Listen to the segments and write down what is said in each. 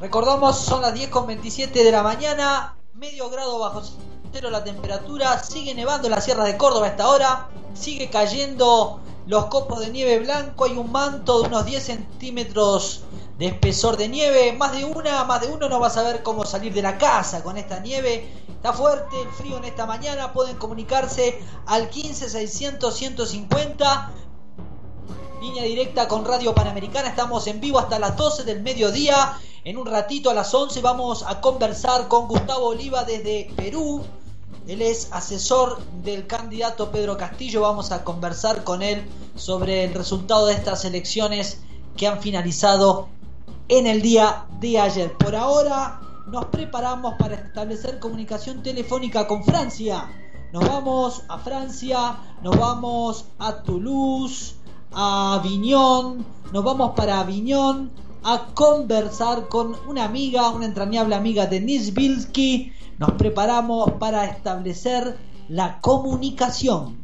Recordamos, son las 10:27 de la mañana, medio grado bajo cero la temperatura, sigue nevando en las sierras de Córdoba a esta hora, sigue cayendo los copos de nieve blanco, hay un manto de unos 10 centímetros de espesor de nieve, más de uno no va a saber cómo salir de la casa con esta nieve. Está fuerte el frío en esta mañana, pueden comunicarse al 15 600 150, línea directa con Radio Panamericana. Estamos en vivo hasta las 12 del mediodía. En un ratito a las 11 vamos a conversar con Gustavo Oliva desde Perú. Él es asesor del candidato Pedro Castillo. Vamos a conversar con él sobre el resultado de estas elecciones que han finalizado en el día de ayer. Por ahora nos preparamos para establecer comunicación telefónica con Francia. Nos vamos a Francia, nos vamos a Toulouse, a Avignon, nos vamos para Avignon a conversar con una amiga, una entrañable amiga, Denise Bilski. Nos preparamos para establecer la comunicación.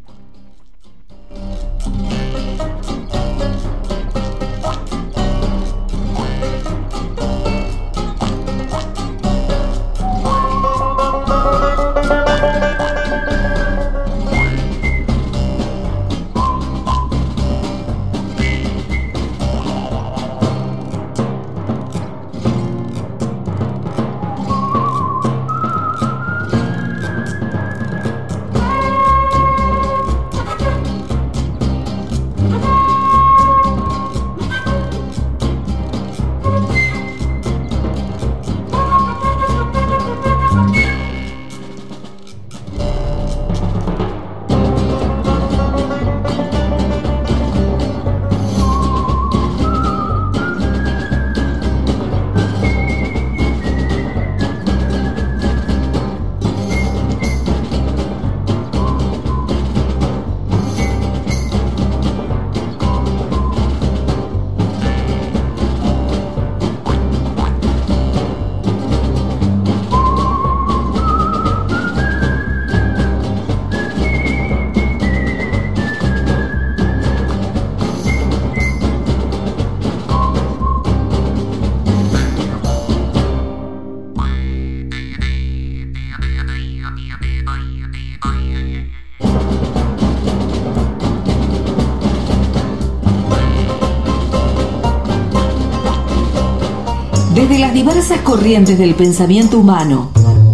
Desde las diversas corrientes del pensamiento humano.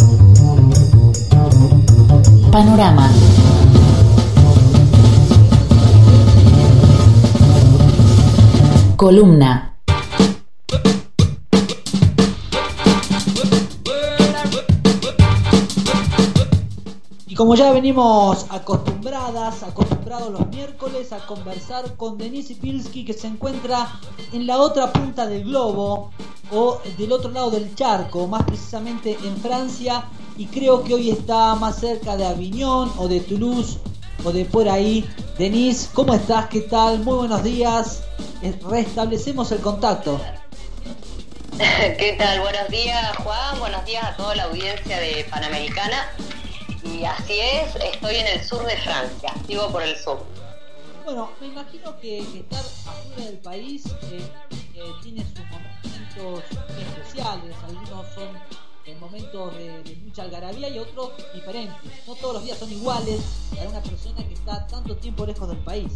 Panorama. Columna. Y como ya venimos acostumbrados los miércoles a conversar con Denise Pilski, que se encuentra en la otra punta del globo, o del otro lado del charco, más precisamente en Francia, y creo que hoy está más cerca de Avignon o de Toulouse o de por ahí. Denise, ¿cómo estás? ¿Qué tal? Muy buenos días. Restablecemos el contacto. ¿Qué tal? Buenos días, Juan. Buenos días a toda la audiencia de Panamericana. Y así es, estoy en el sur de Francia, sigo por el sur. Bueno, me imagino que estar afuera del país tiene sus momentos especiales. Algunos son momentos de mucha algarabía y otros diferentes. No todos los días son iguales para una persona que está tanto tiempo lejos del país.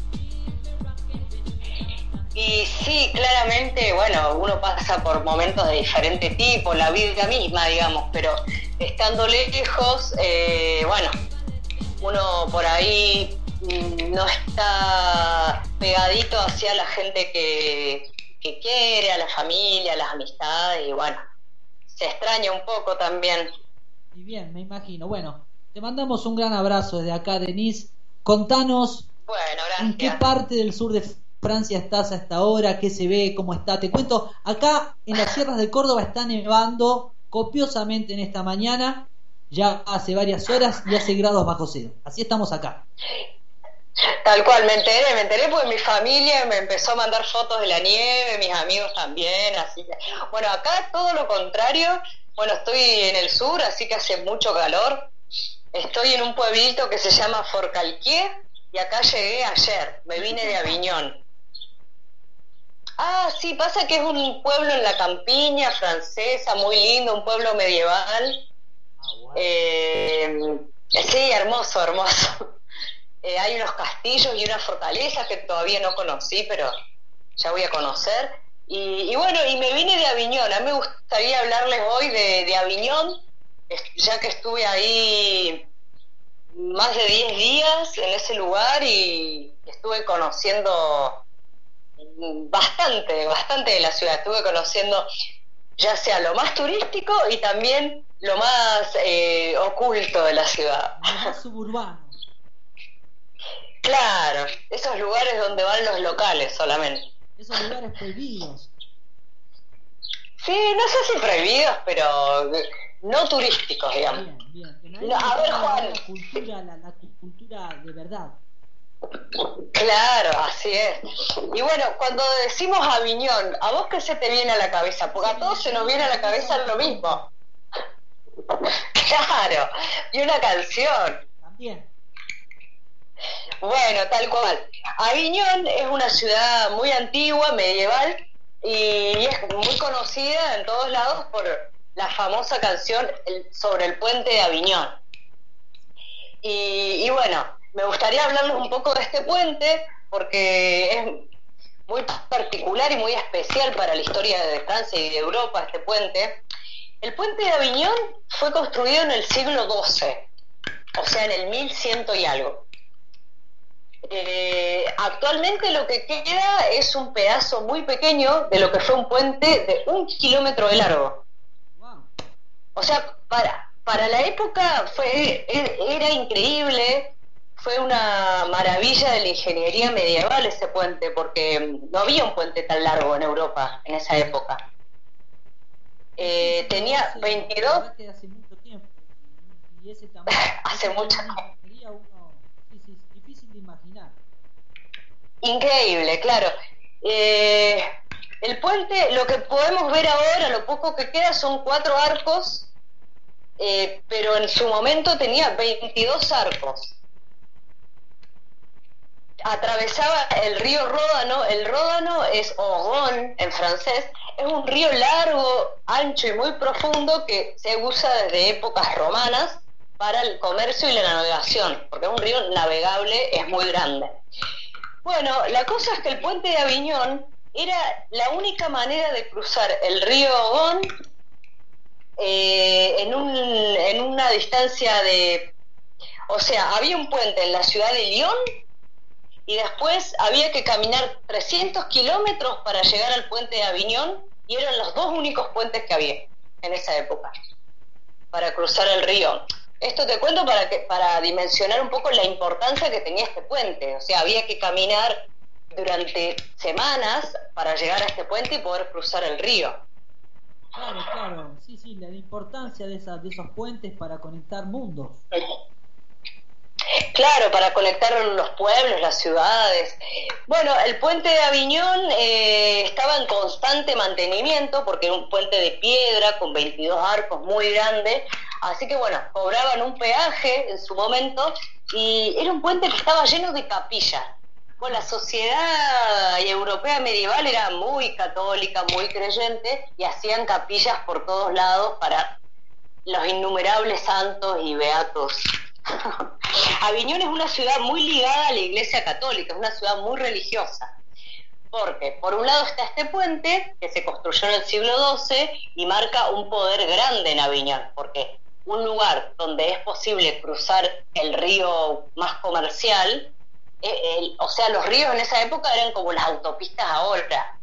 Y sí, claramente, bueno, uno pasa por momentos de diferente tipo, la vida misma, digamos, pero estando lejos, bueno, uno por ahí no está pegadito hacia la gente que quiere, a la familia, a las amistades, y bueno, se extraña un poco también. Y bien, me imagino. Bueno, te mandamos un gran abrazo desde acá, Denise. Contanos, bueno, gracias. ¿En qué parte del sur de Francia estás a esta hora? ¿Qué se ve? ¿Cómo está? Te cuento, acá en las sierras de Córdoba está nevando copiosamente en esta mañana, ya hace varias horas, y hace grados bajo cero. Así estamos acá. Tal cual, me enteré porque mi familia me empezó a mandar fotos de la nieve, mis amigos también, así que, bueno, acá todo lo contrario. Bueno, estoy en el sur, así que hace mucho calor. Estoy en un pueblito que se llama Forcalquier y acá llegué ayer, me vine de Avignon. Ah, sí, pasa que es un pueblo en la campiña francesa, muy lindo, un pueblo medieval. Sí, hermoso, hermoso. Hay unos castillos y unas fortalezas que todavía no conocí, pero ya voy a conocer. Y bueno, y me vine de Aviñón. A mí me gustaría hablarles hoy de Aviñón, ya que estuve ahí más de 10 días en ese lugar y estuve conociendo bastante de la ciudad. Estuve conociendo ya sea lo más turístico y también lo más oculto de la ciudad. Lo más suburbano. Claro, esos lugares donde van los locales solamente. Esos lugares prohibidos. Sí, no sé si prohibidos, pero no turísticos, digamos. Bien. No, a ver, Juan. La cultura de verdad. Claro, así es. Y bueno, cuando decimos Aviñón, ¿a vos qué se te viene a la cabeza? Porque a todos se nos viene a la cabeza lo mismo. Claro, y una canción. También. Bueno, tal cual. Aviñón es una ciudad muy antigua, medieval, y es muy conocida en todos lados por la famosa canción sobre el puente de Aviñón. Y bueno, me gustaría hablarles un poco de este puente porque es muy particular y muy especial para la historia de Francia y de Europa, este puente. El puente de Aviñón fue construido en el siglo XII, o sea, en el 1100 y algo. Actualmente lo que queda es un pedazo muy pequeño de lo que fue un puente de 1 kilómetro de largo. Wow. O sea, para la época era increíble, fue una maravilla de la ingeniería medieval ese puente, porque no había un puente tan largo en Europa en esa época. Tenía 22... Hace mucho tiempo. Y ese tamaño... hace mucho tiempo. Sería uno... Sí, difícil de imaginar. Increíble, claro. El puente, lo que podemos ver ahora, lo poco que queda, son 4 arcos, pero en su momento tenía 22 arcos. Atravesaba el río Ródano. El Ródano es Orgon en francés. Es un río largo, ancho y muy profundo que se usa desde épocas romanas para el comercio y la navegación, porque es un río navegable, es muy grande. Bueno, la cosa es que el puente de Aviñón era la única manera de cruzar el río Ogón en una distancia de... O sea, había un puente en la ciudad de Lyon y después había que caminar 300 kilómetros para llegar al puente de Aviñón, y eran los 2 únicos puentes que había en esa época para cruzar el río. Esto te cuento para dimensionar un poco la importancia que tenía este puente. O sea, había que caminar durante semanas para llegar a este puente y poder cruzar el río. Claro, sí, la importancia de esos puentes para conectar mundos. Claro, para conectar los pueblos, las ciudades. Bueno, el puente de Aviñón estaba en constante mantenimiento porque era un puente de piedra con 22 arcos muy grande, así que bueno, cobraban un peaje en su momento y era un puente que estaba lleno de capillas. Bueno, la sociedad europea medieval era muy católica, muy creyente, y hacían capillas por todos lados para los innumerables santos y beatos. Aviñón es una ciudad muy ligada a la Iglesia Católica, es una ciudad muy religiosa, porque por un lado está este puente que se construyó en el siglo XII y marca un poder grande en Aviñón, porque un lugar donde es posible cruzar el río más comercial, o sea, los ríos en esa época eran como las autopistas ahora,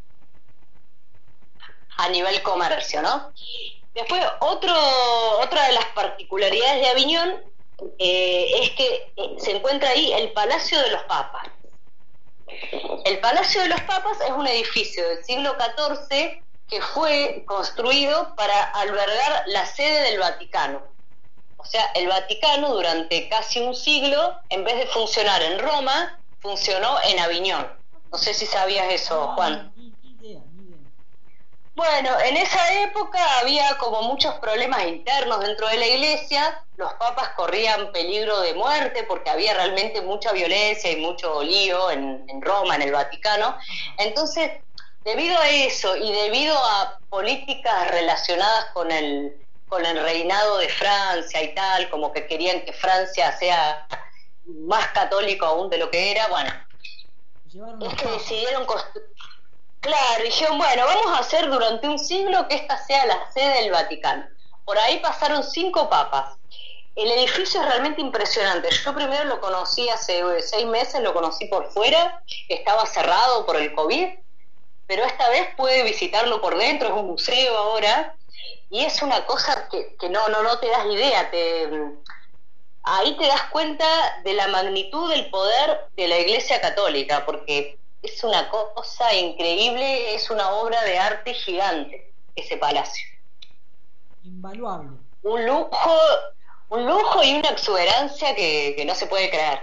a nivel comercio, ¿no? Después, otra de las particularidades de Aviñón es que se encuentra ahí el Palacio de los Papas. El Palacio de los Papas es un edificio del siglo XIV que fue construido para albergar la sede del Vaticano. O sea, el Vaticano durante casi un siglo, en vez de funcionar en Roma, funcionó en Aviñón. No sé si sabías eso, Juan. Ni idea. Bueno, en esa época había como muchos problemas internos dentro de la iglesia. Los papas corrían peligro de muerte porque había realmente mucha violencia y mucho lío en Roma, en el Vaticano. Entonces, debido a eso y debido a políticas relacionadas con el reinado de Francia y tal, como que querían que Francia sea más católico aún de lo que era, bueno, es que decidieron claro, dijeron, bueno, vamos a hacer durante un siglo que esta sea la sede del Vaticano. Por ahí pasaron 5 papas. El edificio es realmente impresionante. Yo primero lo conocí hace 6 meses, lo conocí por fuera, estaba cerrado por el COVID, pero esta vez pude visitarlo por dentro, es un museo ahora, y es una cosa que no te das idea, ahí te das cuenta de la magnitud del poder de la Iglesia Católica, porque es una cosa increíble, es una obra de arte gigante, ese palacio. Invaluable. Un lujo y una exuberancia que no se puede creer.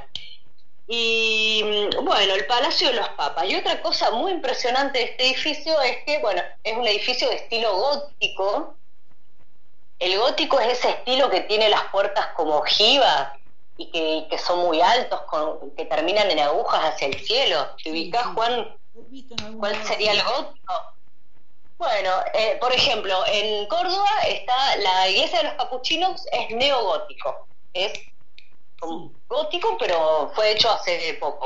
Y bueno, el Palacio de los Papas. Y otra cosa muy impresionante de este edificio es que, bueno, es un edificio de estilo gótico. El gótico es ese estilo que tiene las puertas como ojivas y que son muy altos, que terminan en agujas hacia el cielo. ¿Te ubicás, Juan? ¿Cuál sería el gótico? Bueno, por ejemplo, en Córdoba está la iglesia de los capuchinos, es neogótico. Es gótico, pero fue hecho hace poco.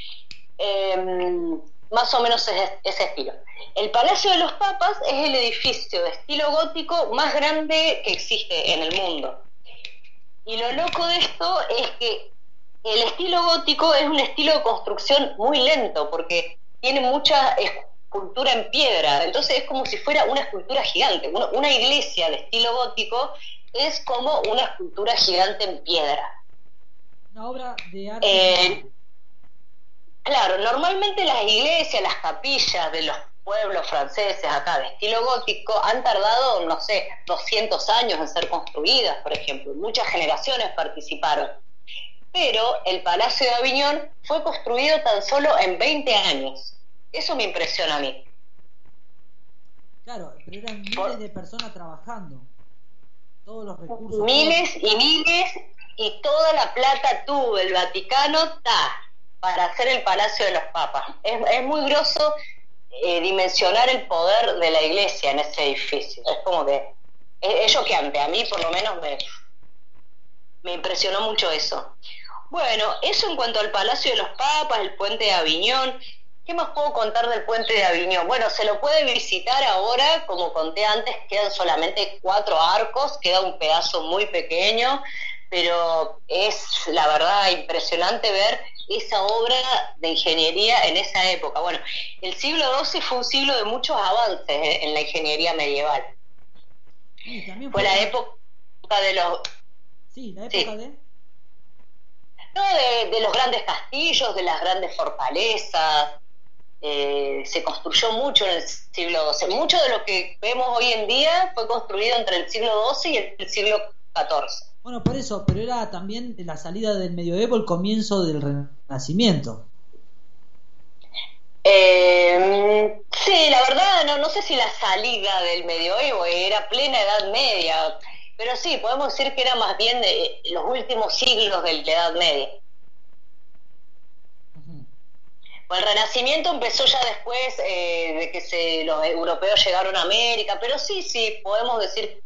Bueno, más o menos es ese estilo. El Palacio de los Papas es el edificio de estilo gótico más grande que existe en el mundo. Y lo loco de esto es que el estilo gótico es un estilo de construcción muy lento, porque tiene mucha escultura en piedra, entonces es como si fuera una escultura gigante. Una iglesia de estilo gótico es como una escultura gigante en piedra. Una obra de arte. Claro, normalmente las iglesias, las capillas de los pueblos franceses acá de estilo gótico han tardado, no sé, 200 años en ser construidas, por ejemplo. Muchas generaciones participaron. Pero el Palacio de Aviñón fue construido tan solo en 20 años. Eso me impresiona a mí. Claro, pero eran miles de personas trabajando. Todos los recursos. Miles y miles, y toda la plata tuvo el Vaticano para hacer el Palacio de los Papas. Es muy groso dimensionar el poder de la iglesia en ese edificio. Es como que es choqueante. A mí por lo menos me impresionó mucho eso. Bueno, eso en cuanto al Palacio de los Papas, el Puente de Aviñón. ¿Qué más puedo contar del Puente de Aviñón? Bueno, se lo puede visitar ahora, como conté antes, quedan solamente 4 arcos, queda un pedazo muy pequeño, pero es la verdad impresionante ver esa obra de ingeniería en esa época. Bueno, el siglo XII fue un siglo de muchos avances en la ingeniería medieval. Sí, también fue la época de los... Sí, la época de... No, de los grandes castillos, de las grandes fortalezas. Se construyó mucho en el siglo XII. Mucho de lo que vemos hoy en día fue construido entre el siglo XII y el siglo XIV. Bueno, por eso, pero era también la salida del medioevo, el comienzo del Renacimiento. Sí, la verdad no sé si la salida del medioevo, era plena Edad Media, pero sí, podemos decir que era más bien los últimos siglos de la Edad Media. El Renacimiento empezó ya después de que los europeos llegaron a América, pero sí, podemos decir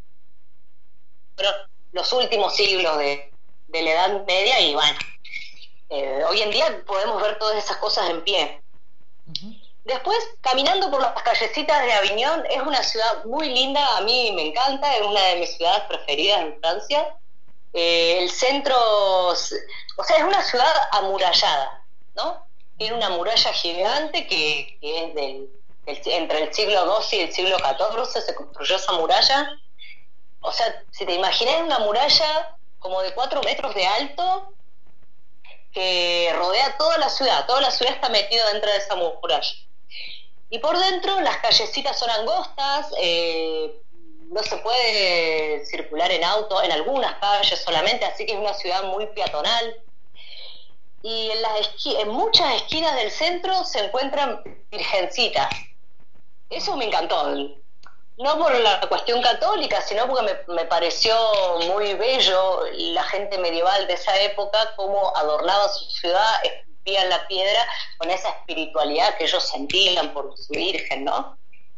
los últimos siglos de la Edad Media, y bueno, hoy en día podemos ver todas esas cosas en pie. Después, caminando por las callecitas de Aviñón, es una ciudad muy linda, a mí me encanta, es una de mis ciudades preferidas en Francia. El centro, o sea, es una ciudad amurallada, ¿no? Tiene una muralla gigante que es entre el siglo XII y el siglo XIV se construyó esa muralla. O sea, si te imaginas una muralla como de 4 metros de alto que rodea toda la ciudad está metida dentro de esa muralla. Y por dentro las callecitas son angostas, no se puede circular en auto en algunas calles solamente, así que es una ciudad muy peatonal. Y en muchas esquinas del centro se encuentran virgencitas. Eso me encantó. No por la cuestión católica, sino porque me pareció muy bello la gente medieval de esa época, cómo adornaba su ciudad esculpían la piedra con esa espiritualidad que ellos sentían por su virgen, ¿no?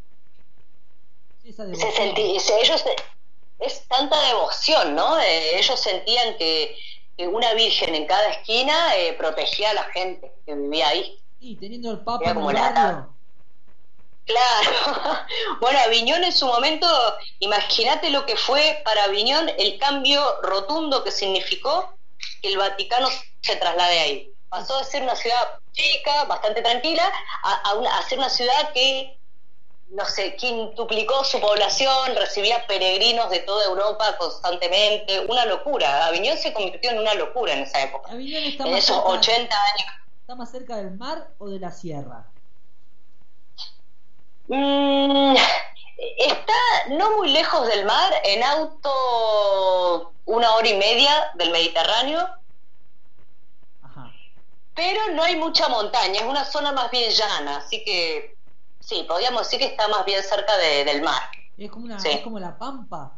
Es tanta devoción, ¿no? Ellos sentían que una virgen en cada esquina protegía a la gente que vivía ahí. Y teniendo el Papa en el barrio. Claro. Bueno, Aviñón en su momento, imagínate lo que fue para Aviñón el cambio rotundo que significó que el Vaticano se traslade ahí. Pasó de ser una ciudad chica, bastante tranquila, a ser una ciudad que, no sé, quintuplicó su población, recibía peregrinos de toda Europa constantemente, una locura. Aviñón se convirtió en una locura en esa época, Aviñón está en esos 80 años. ¿Está más cerca del mar o de la sierra? Está no muy lejos del mar, en auto 1 hora y media del Mediterráneo. Ajá. Pero no hay mucha montaña, es una zona más bien llana, así que sí, podríamos decir que está más bien cerca del mar. Es como sí. Es como la Pampa.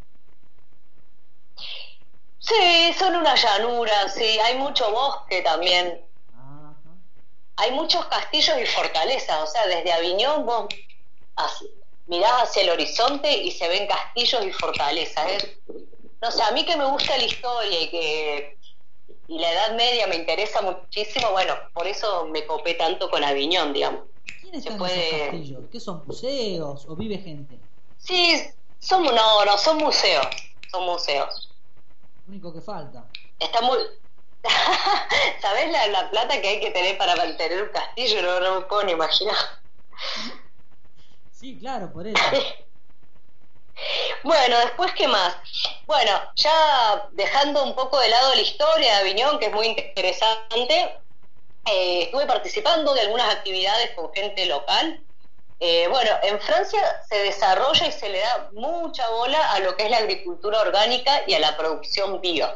Sí, son una llanura, sí, hay mucho bosque también. Ajá. Hay muchos castillos y fortalezas, o sea, desde Aviñón vos mirás hacia el horizonte y se ven castillos y fortalezas. No sé, a mí que me gusta la historia y la Edad Media me interesa muchísimo, bueno, por eso me copé tanto con Aviñón, digamos. ¿Quién está en esos castillos? ¿Qué son, museos o vive gente? Sí, son museos, son museos. Lo único que falta. Está muy... ¿Sabés la plata que hay que tener para mantener un castillo? No me puedo ni imaginar. Sí, claro, por eso. Bueno, después, ¿qué más? Bueno, ya dejando un poco de lado la historia de Aviñón, que es muy interesante, estuve participando de algunas actividades con gente local. Bueno, en Francia se desarrolla y se le da mucha bola a lo que es la agricultura orgánica y a la producción bio.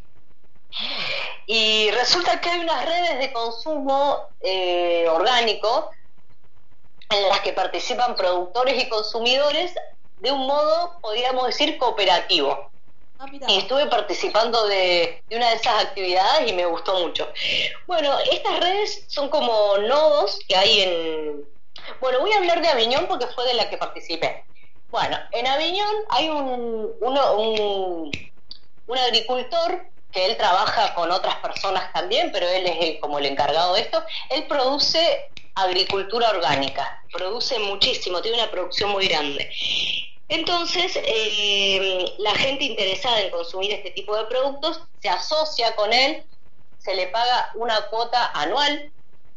Y resulta que hay unas redes de consumo orgánico en las que participan productores y consumidores de un modo, podríamos decir, cooperativo. Y estuve participando de una de esas actividades y me gustó mucho. Bueno, estas redes son como nodos que hay en... Bueno, voy a hablar de Aviñón porque fue de la que participé. Bueno, en Aviñón hay un agricultor que él trabaja con otras personas también, pero él es como el encargado de esto. Él produce agricultura orgánica, produce muchísimo, tiene una producción muy grande. Entonces, la gente interesada en consumir este tipo de productos se asocia con él, se le paga una cuota anual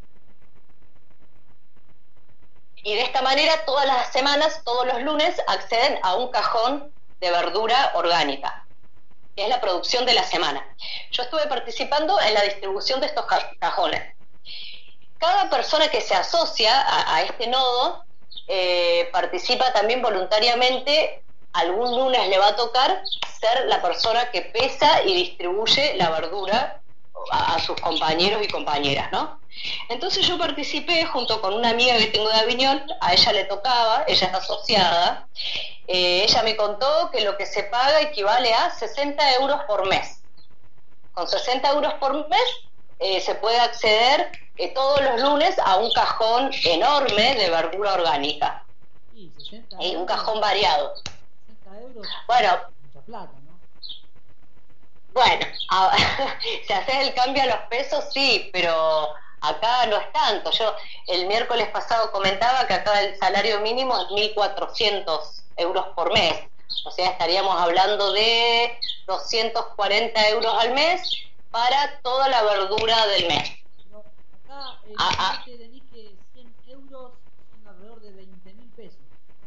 y de esta manera todas las semanas, todos los lunes, acceden a un cajón de verdura orgánica, que es la producción de la semana. Yo estuve participando en la distribución de estos cajones. Cada persona que se asocia a este nodo participa también voluntariamente. Algún lunes le va a tocar ser la persona que pesa y distribuye la verdura a sus compañeros y compañeras, ¿no? Entonces yo participé junto con una amiga que tengo de Aviñón, a ella le tocaba, ella es asociada, ella me contó que lo que se paga equivale a 60 euros por mes. Con 60 euros por mes se puede acceder todos los lunes a un cajón enorme de verdura orgánica. Sí, 60 euros, un cajón variado. 60 euros. Bueno, mucha plata, ¿no? Bueno, si haces el cambio a los pesos, sí, pero acá no es tanto. Yo el miércoles pasado comentaba que acá el salario mínimo es 1.400 euros por mes. O sea, estaríamos hablando de 240 euros al mes para toda la verdura del mes. Acá tenés que 100 euros son alrededor de 20.000 pesos.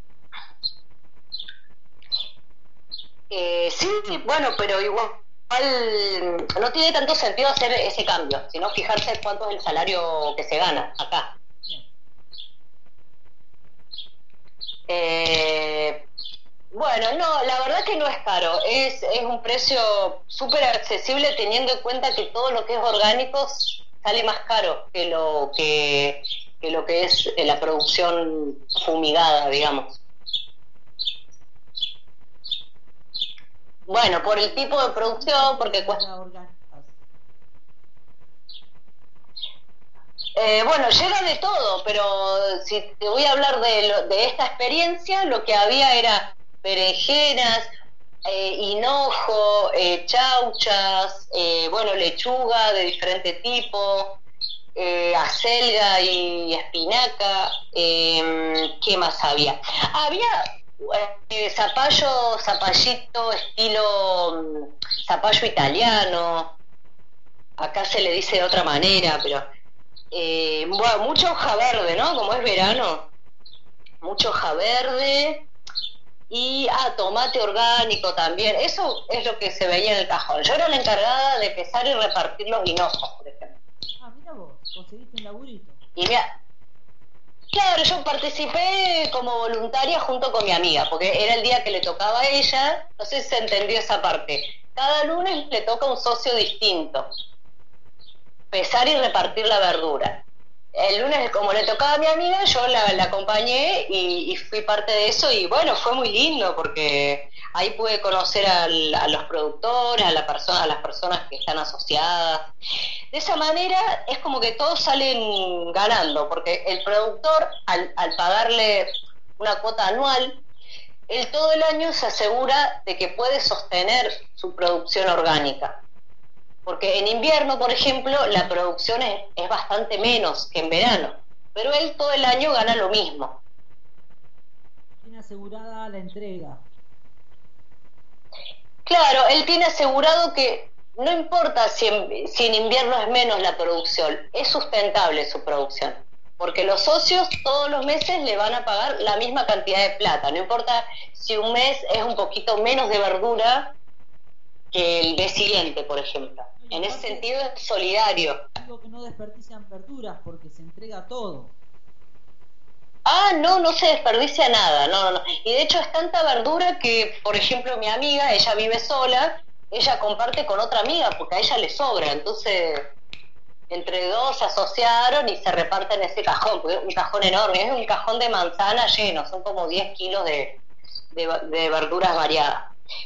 Sí, bueno, pero igual no tiene tanto sentido hacer ese cambio, sino fijarse cuánto es el salario que se gana acá. Bueno, no, la verdad que no es caro, es un precio súper accesible teniendo en cuenta que todo lo que es orgánico sale más caro que lo que es la producción fumigada, digamos. Bueno, por el tipo de producción, porque cuesta... Bueno, llega de todo, pero si te voy a hablar de esta experiencia, lo que había era berenjenas, hinojo, chauchas, bueno, lechuga de diferente tipo, acelga y espinaca. ¿Qué más había? Había zapallito estilo zapallo italiano, acá se le dice de otra manera, pero bueno, mucha hoja verde, ¿no? Como es verano, mucha hoja verde y tomate orgánico también. Eso es lo que se veía en el cajón. Yo era la encargada de pesar y repartir los hinojos, por ejemplo. Mira vos, conseguiste un laburito. Y mira, claro, yo participé como voluntaria junto con mi amiga, porque era el día que le tocaba a ella, no sé si se entendió esa parte. Cada lunes le toca un socio distinto, pesar y repartir la verdura. El lunes, como le tocaba a mi amiga, yo la acompañé y fui parte de eso, y bueno, fue muy lindo porque ahí pude conocer a los productores, a las personas que están asociadas. De esa manera es como que todos salen ganando, porque el productor, al pagarle una cuota anual, él todo el año se asegura de que puede sostener su producción orgánica. Porque en invierno, por ejemplo, la producción es bastante menos que en verano, pero él todo el año gana lo mismo. Tiene asegurada la entrega. Claro, él tiene asegurado que no importa si en invierno es menos la producción, es sustentable su producción. Porque los socios todos los meses le van a pagar la misma cantidad de plata, no importa si un mes es un poquito menos de verdura que el mes siguiente, por ejemplo. En ese sentido es solidario. Digo que no desperdician verduras porque se entrega todo. No se desperdicia nada, no. Y de hecho es tanta verdura que, por ejemplo, mi amiga, ella vive sola, ella comparte con otra amiga porque a ella le sobra, entonces entre dos se asociaron y se reparten ese cajón, porque es un cajón enorme, es un cajón de manzana lleno, son como 10 kilos de verduras variadas.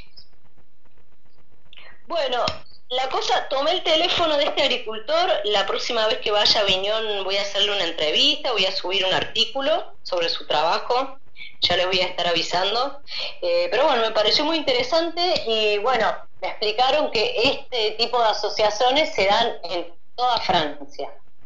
Bueno, la cosa, tomé el teléfono de este agricultor, la próxima vez que vaya a Aviñón voy a hacerle una entrevista, voy a subir un artículo sobre su trabajo, ya les voy a estar avisando, pero bueno, me pareció muy interesante y bueno, me explicaron que este tipo de asociaciones se dan en toda Francia.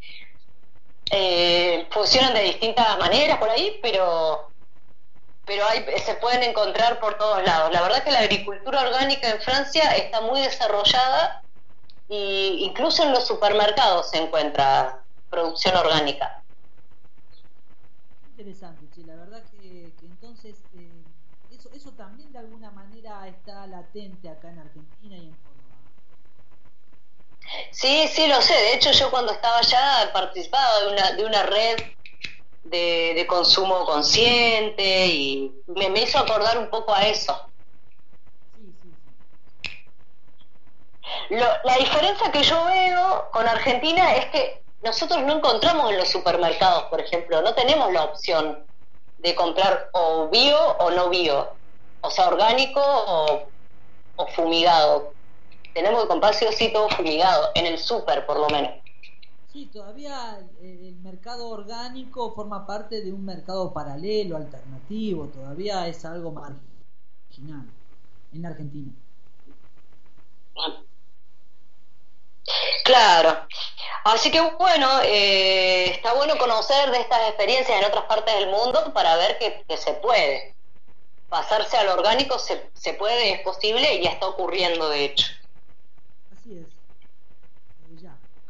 Funcionan de distintas maneras por ahí, pero se pueden encontrar por todos lados. La verdad que la agricultura orgánica en Francia está muy desarrollada y incluso en los supermercados se encuentra producción orgánica. Interesante, che, la verdad que entonces eso también de alguna manera está latente acá en Argentina y en Córdoba. Sí, lo sé. De hecho, yo cuando estaba allá participaba de una red de consumo consciente y me hizo acordar un poco a eso. Sí. La diferencia que yo veo con Argentina es que nosotros no encontramos en los supermercados, por ejemplo, no tenemos la opción de comprar o bio o no bio, o sea, orgánico o fumigado. Tenemos que comprar sí o sí todo fumigado, en el súper por lo menos. Sí, todavía el mercado orgánico forma parte de un mercado paralelo, alternativo, todavía es algo marginal en Argentina. Claro, así que bueno, está bueno conocer de estas experiencias en otras partes del mundo para ver que se puede. Pasarse al orgánico se puede, es posible y ya está ocurriendo de hecho. Así es. Ya.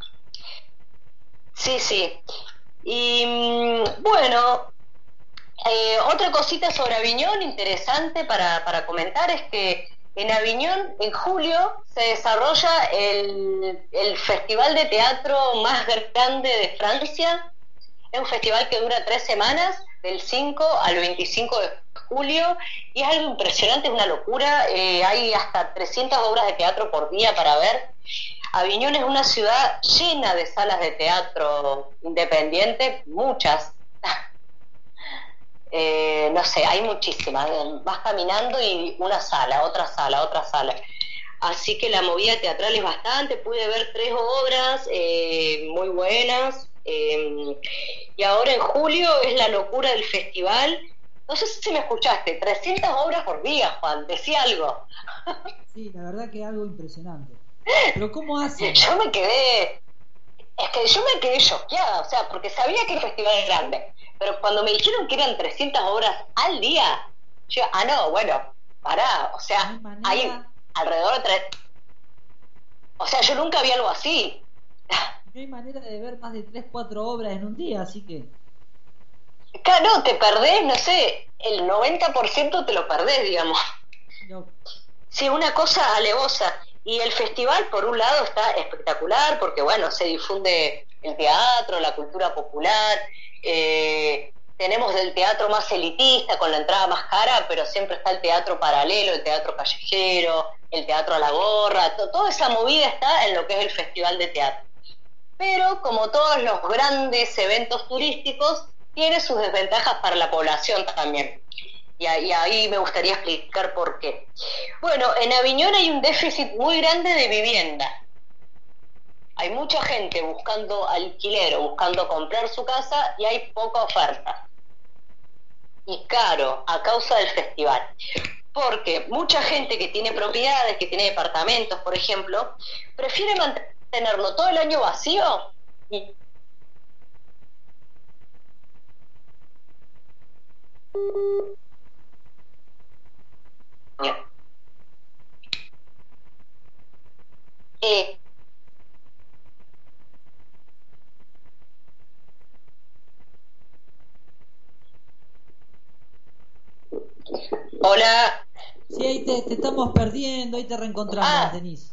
Sí. Y bueno, otra cosita sobre Aviñón interesante para comentar es que en Aviñón, en julio, se desarrolla el festival de teatro más grande de Francia. Es un festival que dura 3 semanas, del 5 al 25 de julio, y es algo impresionante, es una locura. Hay hasta 300 obras de teatro por día para ver. Aviñón es una ciudad llena de salas de teatro independiente, muchas. No sé, hay muchísimas. Vas caminando y una sala, otra sala. Así que la movida teatral es bastante. Pude ver 3 obras muy buenas. Y ahora en julio es la locura del festival. No sé si me escuchaste, 300 obras por día, Juan, decía algo. Sí, la verdad que es algo impresionante. Pero ¿cómo hacen? Yo me quedé choqueada, o sea, porque sabía que el festival es grande, pero cuando me dijeron que eran 300 obras al día, yo, no, bueno, pará, o sea, hay alrededor de 3... O sea, yo nunca vi algo así. No hay manera de ver más de 3, 4 obras en un día, así que... Claro, te perdés, no sé, el 90% te lo perdés, digamos. No. Sí, una cosa alevosa. Y el festival, por un lado, está espectacular, porque, bueno, se difunde el teatro, la cultura popular, tenemos el teatro más elitista, con la entrada más cara, pero siempre está el teatro paralelo, el teatro callejero, el teatro a la gorra, toda esa movida está en lo que es el festival de teatro. Pero, como todos los grandes eventos turísticos, tiene sus desventajas para la población también. Y ahí me gustaría explicar por qué. Bueno, en Aviñón hay un déficit muy grande de vivienda. Hay mucha gente buscando alquiler o buscando comprar su casa y hay poca oferta. Y caro, a causa del festival. Porque mucha gente que tiene propiedades, que tiene departamentos, por ejemplo, prefiere mantenerlo todo el año vacío y Hola. Sí, ahí te estamos perdiendo, ahí te reencontramos, Denise.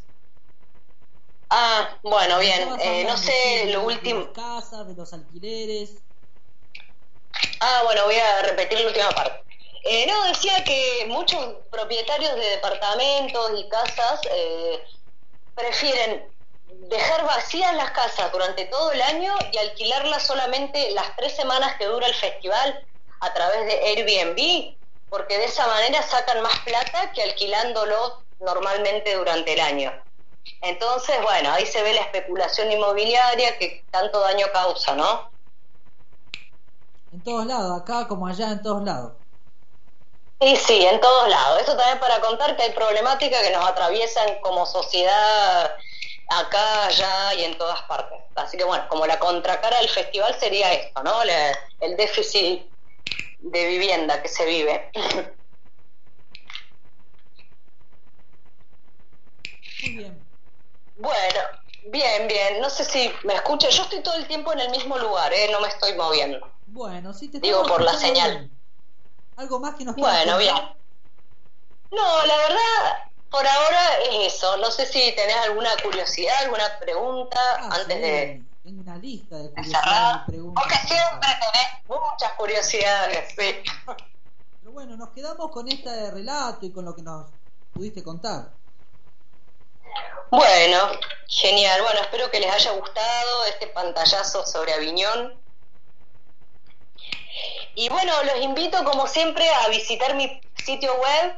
Bueno, bien. No sé, lo De último. las casas, de los alquileres. Bueno, voy a repetir la última parte. No, decía que muchos propietarios de departamentos y casas prefieren dejar vacías las casas durante todo el año y alquilarlas solamente las 3 semanas que dura el festival a través de Airbnb, porque de esa manera sacan más plata que alquilándolo normalmente durante el año. Entonces, bueno, ahí se ve la especulación inmobiliaria que tanto daño causa, ¿no? En todos lados, acá como allá, en todos lados. Sí, en todos lados. Eso también para contar que hay problemáticas que nos atraviesan como sociedad acá, allá y en todas partes. Así que bueno, como la contracara del festival sería esto, ¿no? El déficit de vivienda que se vive. Muy bien. Bueno, bien. No sé si me escucha. Yo estoy todo el tiempo en el mismo lugar, no me estoy moviendo. Bueno, sí te digo por la señal. Bien. ¿Algo más que nos quieras Bueno, contar? bien. No, la verdad, por ahora es eso. No sé si tenés alguna curiosidad, alguna pregunta antes de... Tengo una lista de curiosidades y preguntas. Porque siempre tenés muchas curiosidades, sí. Pero bueno, nos quedamos con este relato y con lo que nos pudiste contar. Bueno, genial. Bueno, espero que les haya gustado este pantallazo sobre Aviñón. Y bueno, los invito como siempre a visitar mi sitio web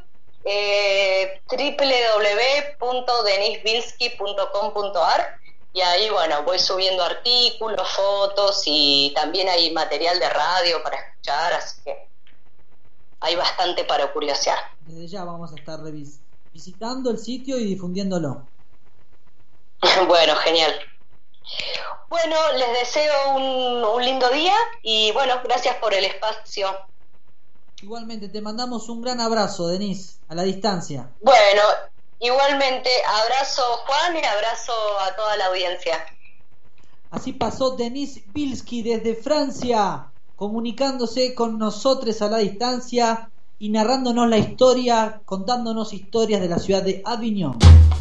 www.denisbilski.com.ar y ahí, bueno, voy subiendo artículos, fotos y también hay material de radio para escuchar, así que hay bastante para curiosear. Desde ya vamos a estar visitando el sitio y difundiéndolo. Bueno, genial. Bueno, les deseo un lindo día y bueno, gracias por el espacio. Igualmente, te mandamos un gran abrazo, Denise, a la distancia. Bueno, igualmente, abrazo Juan y abrazo a toda la audiencia. Así pasó Denise Bilski desde Francia, comunicándose con nosotros a la distancia y narrándonos la historia, contándonos historias de la ciudad de Aviñón.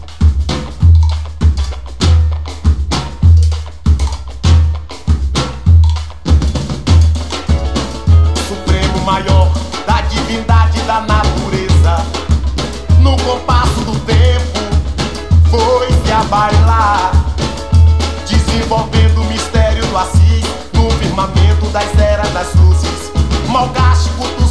Maior da divindade da natureza, no compasso do tempo foi-se a bailar, desenvolvendo o mistério do Assis no firmamento das eras das luzes, malgache cultural.